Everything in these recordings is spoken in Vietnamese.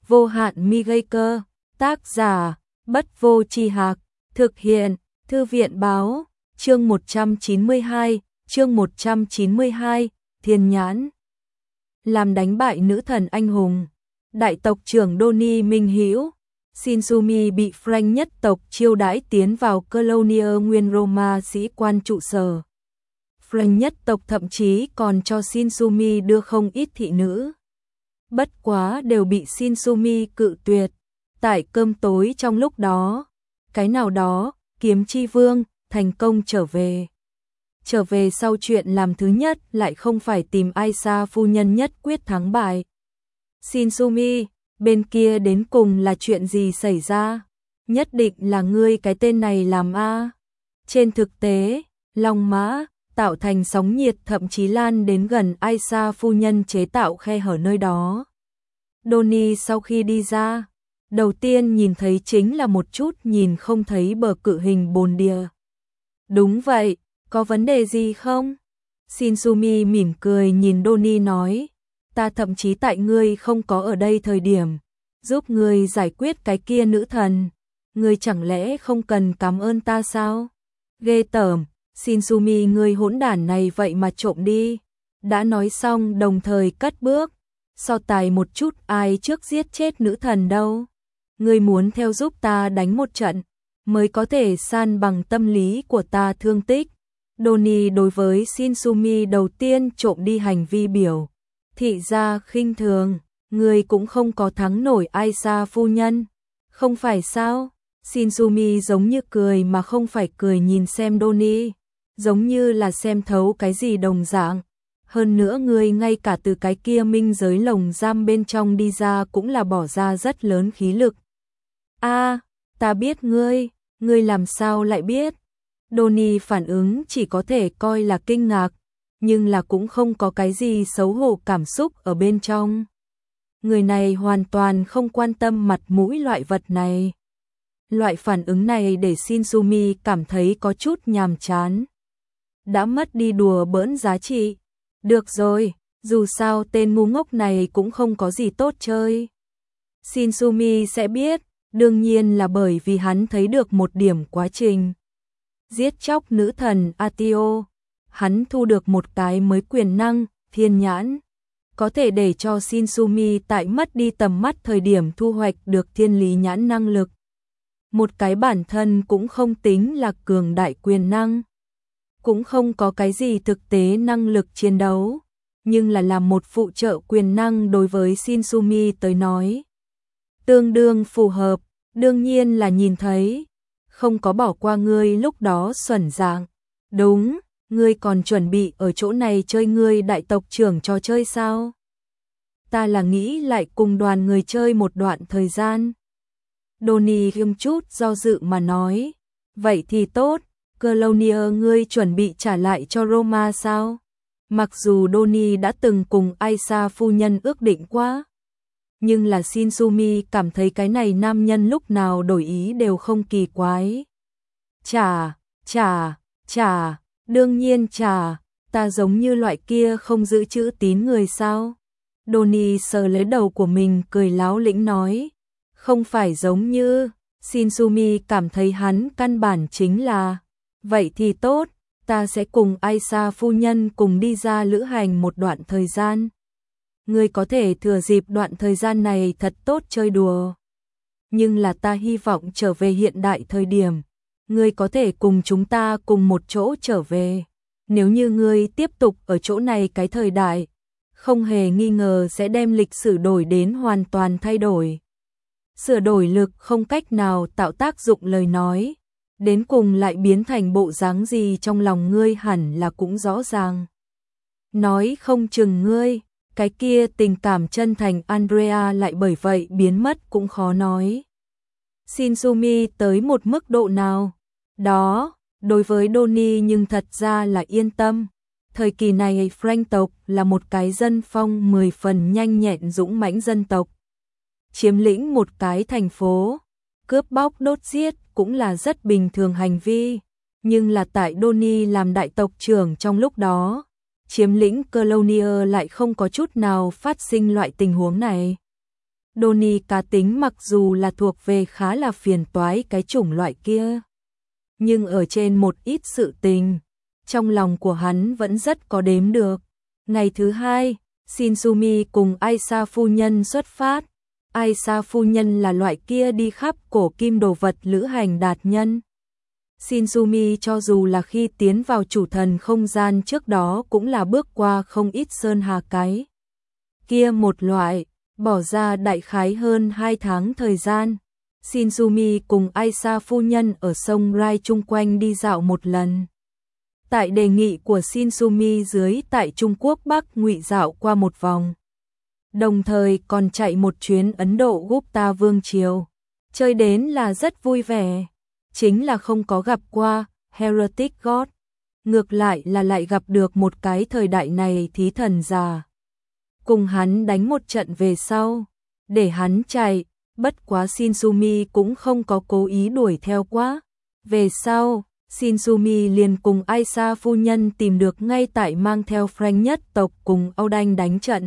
vô hạn mi gây cơ, tác giả, Bất Vô Tri Hạc, thực hiện, Thư viện báo, chương 192, Thiên Nhãn. Làm đánh bại nữ thần anh hùng, đại tộc trưởng Donnie Minh Hữu, Shinsumi bị Frank nhất tộc chiêu đãi tiến vào Colonia nguyên Roma sĩ quan trụ sở. Frank nhất tộc thậm chí còn cho Shinsumi đưa không ít thị nữ. Bất quá đều bị Shinsumi cự tuyệt. Tại cơm tối trong lúc đó, cái nào đó, Kiếm Chi Vương, thành công trở về. Trở về sau chuyện làm thứ nhất lại không phải tìm Aisa phu nhân nhất quyết thắng bại. Shinsumi, bên kia đến cùng là chuyện gì xảy ra? Nhất định là ngươi cái tên này làm a. Trên thực tế, Long Mã tạo thành sóng nhiệt thậm chí lan đến gần Aisa phu nhân chế tạo khe hở nơi đó. Donnie sau khi đi ra, đầu tiên nhìn thấy chính là một chút nhìn không thấy bờ cự hình bồn địa. Đúng vậy, có vấn đề gì không? Shinsumi mỉm cười nhìn Donnie nói, ta thậm chí tại ngươi không có ở đây thời điểm, giúp ngươi giải quyết cái kia nữ thần. Ngươi chẳng lẽ không cần cảm ơn ta sao? Ghê tởm, Shinsumi ngươi hỗn đản này vậy mà trộm đi. Đã nói xong đồng thời cất bước, so tài một chút ai trước giết chết nữ thần đâu. Ngươi muốn theo giúp ta đánh một trận, mới có thể san bằng tâm lý của ta thương tích. Donnie đối với Shinsumi đầu tiên trộm đi hành vi biểu thị ra khinh thường, ngươi cũng không có thắng nổi Aisa phu nhân, không phải sao? Shinsumi giống như cười mà không phải cười nhìn xem Donnie, giống như là xem thấu cái gì đồng dạng. Hơn nữa ngươi ngay cả từ cái kia minh giới lồng giam bên trong đi ra cũng là bỏ ra rất lớn khí lực. A, ta biết ngươi làm sao lại biết? Donnie phản ứng chỉ có thể coi là kinh ngạc, nhưng là cũng không có cái gì xấu hổ cảm xúc ở bên trong. Người này hoàn toàn không quan tâm mặt mũi loại vật này. Loại phản ứng này để Shinsumi cảm thấy có chút nhàm chán. Đã mất đi đùa bỡn giá trị. Được rồi, dù sao tên ngu ngốc này cũng không có gì tốt chơi. Shinsumi sẽ biết, đương nhiên là bởi vì hắn thấy được một điểm quá trình giết chóc nữ thần Atio. Hắn thu được một cái mới quyền năng, Thiên Nhãn, có thể để cho Shinsumi tại mất đi tầm mắt thời điểm thu hoạch được thiên lý nhãn năng lực. Một cái bản thân cũng không tính là cường đại quyền năng, cũng không có cái gì thực tế năng lực chiến đấu, nhưng là làm một phụ trợ quyền năng đối với Shinsumi tới nói tương đương phù hợp. Đương nhiên là nhìn thấy, không có bỏ qua ngươi lúc đó xuẩn dạng. Đúng, ngươi còn chuẩn bị ở chỗ này chơi ngươi đại tộc trưởng trò chơi sao? Ta là nghĩ lại cùng đoàn người chơi một đoạn thời gian. Donnie hiếm chút do dự mà nói, vậy thì tốt, Colonia ngươi chuẩn bị trả lại cho Roma sao? Mặc dù Donnie đã từng cùng Aisa phu nhân ước định quá, nhưng là Shinsumi cảm thấy cái này nam nhân lúc nào đổi ý đều không kỳ quái. Chà, đương nhiên chà, ta giống như loại kia không giữ chữ tín người sao? Donnie sờ lấy đầu của mình cười láo lĩnh nói, không phải giống như. Shinsumi cảm thấy hắn căn bản chính là, vậy thì tốt, ta sẽ cùng Aisa phu nhân cùng đi ra lữ hành một đoạn thời gian. Ngươi có thể thừa dịp đoạn thời gian này thật tốt chơi đùa. Nhưng là ta hy vọng trở về hiện đại thời điểm, ngươi có thể cùng chúng ta cùng một chỗ trở về. Nếu như ngươi tiếp tục ở chỗ này cái thời đại, không hề nghi ngờ sẽ đem lịch sử đổi đến hoàn toàn thay đổi. Sửa đổi lực không cách nào tạo tác dụng lời nói, đến cùng lại biến thành bộ dáng gì trong lòng ngươi hẳn là cũng rõ ràng. Nói không chừng ngươi, cái kia tình cảm chân thành Andrea lại bởi vậy biến mất cũng khó nói. Shinsumi tới một mức độ nào đó, đối với Donnie nhưng thật ra là yên tâm. Thời kỳ này Frank tộc là một cái dân phong 10 phần nhanh nhẹn dũng mãnh dân tộc. Chiếm lĩnh một cái thành phố, cướp bóc đốt giết cũng là rất bình thường hành vi. Nhưng là tại Donnie làm đại tộc trưởng trong lúc đó, chiếm lĩnh Colonia lại không có chút nào phát sinh loại tình huống này. Donnie cá tính mặc dù là thuộc về khá là phiền toái cái chủng loại kia, nhưng ở trên một ít sự tình, trong lòng của hắn vẫn rất có đếm được. Ngày thứ hai, Shinsumi cùng Aisa phu nhân xuất phát. Aisa phu nhân là loại kia đi khắp cổ kim đồ vật lữ hành đạt nhân. Shinsumi cho dù là khi tiến vào chủ thần không gian trước đó cũng là bước qua không ít sơn hà cái kia một loại, bỏ ra đại khái hơn 2 tháng thời gian. Shinsumi cùng Aisa phu nhân ở sông Rai chung quanh đi dạo một lần. Tại đề nghị của Shinsumi dưới tại Trung Quốc Bắc ngụy dạo qua một vòng. Đồng thời còn chạy một chuyến Ấn Độ Gupta Vương Triều. Chơi đến là rất vui vẻ. Chính là không có gặp qua Heretic God. Ngược lại là lại gặp được một cái thời đại này thí thần già. Cùng hắn đánh một trận về sau. Để hắn chạy. Bất quá Shinsumi cũng không có cố ý đuổi theo quá. Về sau, Shinsumi liền cùng Aisa phu nhân tìm được ngay tại mang theo Frank nhất tộc cùng Âu Đanh đánh trận.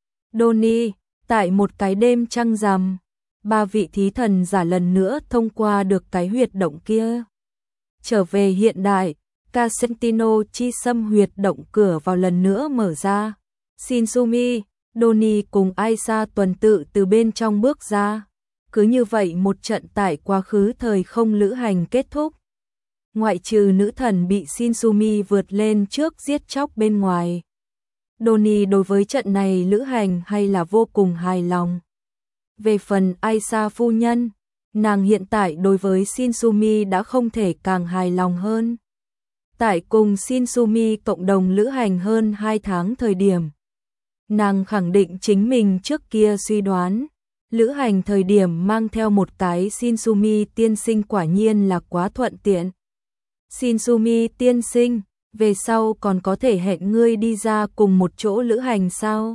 Donnie, tại một cái đêm trăng rằm, 3 vị thí thần giả lần nữa thông qua được cái huyệt động kia. Trở về hiện đại, Casentino chi xâm huyệt động cửa vào lần nữa mở ra. Shinsumi, Donnie cùng Aisa tuần tự từ bên trong bước ra. Cứ như vậy một trận tại quá khứ thời không lữ hành kết thúc. Ngoại trừ nữ thần bị Shinsumi vượt lên trước giết chóc bên ngoài. Donnie đối với trận này lữ hành hay là vô cùng hài lòng. Về phần Aisa phu nhân, nàng hiện tại đối với Shinsumi đã không thể càng hài lòng hơn. Tại cùng Shinsumi cộng đồng lữ hành hơn 2 tháng thời điểm, nàng khẳng định chính mình trước kia suy đoán. Lữ hành thời điểm mang theo một cái Shinsumi tiên sinh quả nhiên là quá thuận tiện. Shinsumi tiên sinh, về sau còn có thể hẹn ngươi đi ra cùng một chỗ lữ hành sao?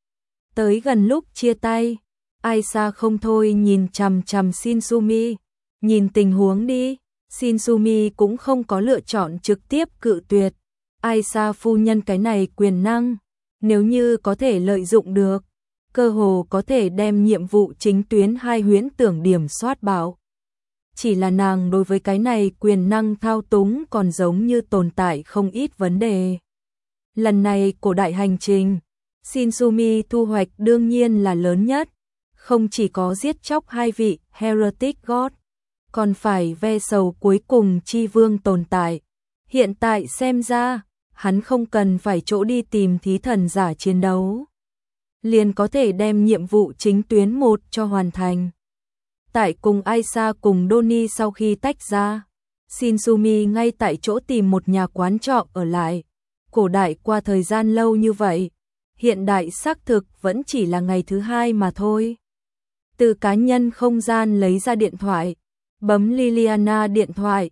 Tới gần lúc chia tay, Aisa không thôi nhìn chằm chằm Shinsumi, nhìn tình huống đi. Shinsumi cũng không có lựa chọn trực tiếp cự tuyệt. Aisa phu nhân cái này quyền năng, nếu như có thể lợi dụng được, cơ hồ có thể đem nhiệm vụ chính tuyến hai huyễn tưởng điểm soát bảo. Chỉ là nàng đối với cái này quyền năng thao túng còn giống như tồn tại không ít vấn đề. Lần này cổ đại hành trình, Shinsumi thu hoạch đương nhiên là lớn nhất. Không chỉ có giết chóc 2 vị Heretic God, còn phải ve sầu cuối cùng chi vương tồn tại. Hiện tại xem ra, hắn không cần phải chỗ đi tìm thí thần giả chiến đấu, liền có thể đem nhiệm vụ chính tuyến 1 cho hoàn thành. Tại cùng Aisa cùng Donnie sau khi tách ra, Shinsumi ngay tại chỗ tìm một nhà quán trọ ở lại. Cổ đại qua thời gian lâu như vậy, hiện đại xác thực vẫn chỉ là ngày thứ 2 mà thôi. Từ cá nhân không gian lấy ra điện thoại, bấm Liliana điện thoại.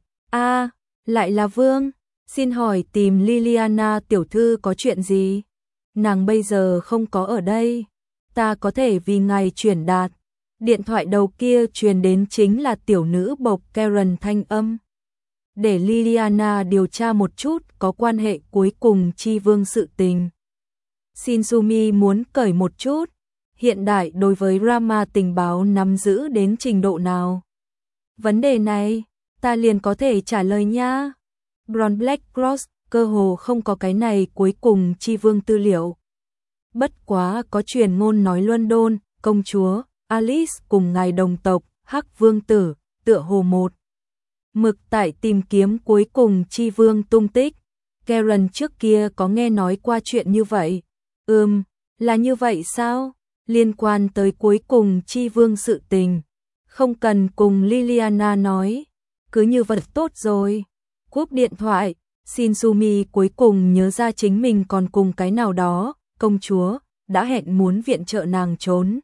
Lại là Vương, xin hỏi tìm Liliana tiểu thư có chuyện gì? Nàng bây giờ không có ở đây, ta có thể vì ngài chuyển đạt. Điện thoại đầu kia truyền đến chính là tiểu nữ bộc Karen thanh âm. Để Liliana điều tra một chút có quan hệ cuối cùng chi vương sự tình. Shinsumi muốn cởi một chút, hiện đại đối với drama tình báo nắm giữ đến trình độ nào? Vấn đề này, ta liền có thể trả lời nha. Bron Black Cross cơ hồ không có cái này cuối cùng chi vương tư liệu. Bất quá có truyền ngôn nói London, công chúa Alice cùng ngài đồng tộc Hắc Vương Tử tựa hồ một mực tại tìm kiếm cuối cùng chi vương tung tích. Karen trước kia có nghe nói qua chuyện như vậy. Là như vậy sao? Liên quan tới cuối cùng chi vương sự tình, không cần cùng Liliana nói, cứ như vậy tốt rồi. Cúp điện thoại, Shinsumi cuối cùng nhớ ra chính mình còn cùng cái nào đó, công chúa, đã hẹn muốn viện trợ nàng trốn.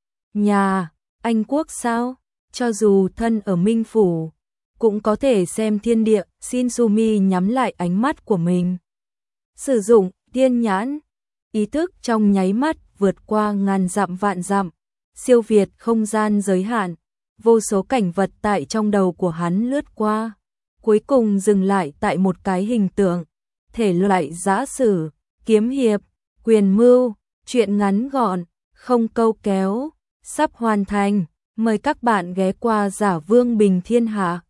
Nhà, Anh Quốc sao? Cho dù thân ở Minh Phủ, cũng có thể xem thiên địa. Shinsumi nhắm lại ánh mắt của mình. Sử dụng tiên nhãn, ý thức trong nháy mắt vượt qua ngàn dặm vạn dặm, siêu việt không gian giới hạn, vô số cảnh vật tại trong đầu của hắn lướt qua, cuối cùng dừng lại tại một cái hình tượng, thể loại giã sử, kiếm hiệp, quyền mưu, chuyện ngắn gọn, không câu kéo. sắp hoàn thành. Mời các bạn ghé qua Giả Vương Bình Thiên Hạ.